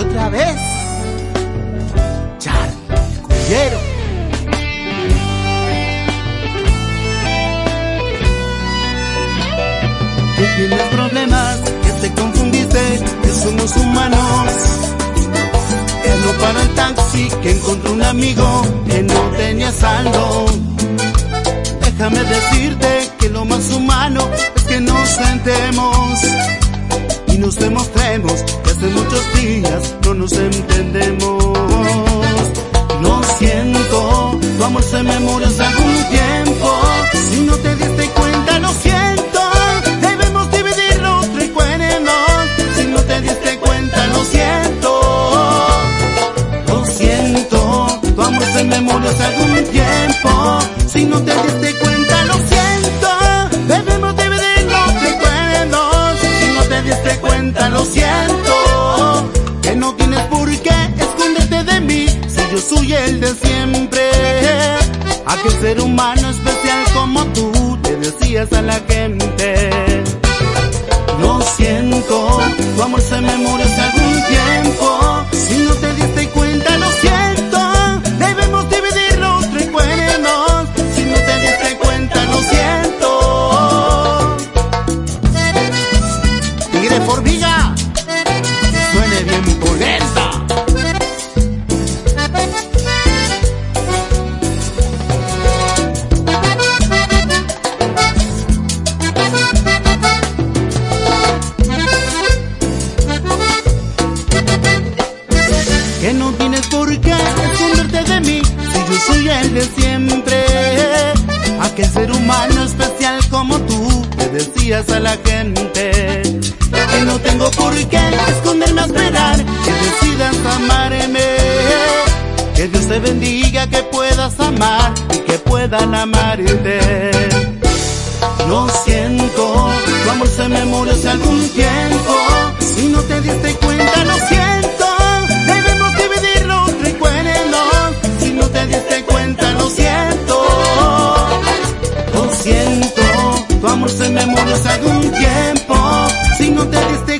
otra vez, Charlie Cullero. Que tienes problemas, que te confundiste, que somos humanos. Que no para el taxi, que encontró un amigo que no tenía saldo. Déjame decirte que lo más humano es que nos sentemos y nos demostremos que hace muchos días no nos entendemos. Lo siento, tu amor se me murió hace algún tiempo. Si no te diste cuenta, lo siento. Debemos dividir los recuerdos. Si no te diste cuenta, lo siento. Lo siento, tu amor se me murió hace algún tiempo. Si no te diste cuenta, lo siento. Debemos dividir los recuerdos. Si no te diste cuenta, lo siento. Que no tienes por qué esconderte de mí, si yo soy el de siempre. Aquel ser humano especial como tú, te decías a la gente. Lo siento, tu amor se me murió hace algún tiempo. Si no te diste cuenta, lo siento. Debemos dividir los recuerdos. Si no te diste cuenta, lo siento. Tigre Formiga, suene bien polenta. Que no tienes por qué esconderte de mí, si yo soy el de siempre. Aquel ser humano especial como tú, te decías a la gente. Que no tengo por qué esconderme a esperar que decidas amarme. Que Dios te bendiga, que puedas amar y que puedan amarte. Lo siento, tu amor se me murió hace algún tiempo. Si no te diste cuenta, lo siento. Debemos dividir los recuerdos. Si no te diste cuenta, lo siento. Lo siento, tu amor se me murió hace algún tiempo. Si no te diste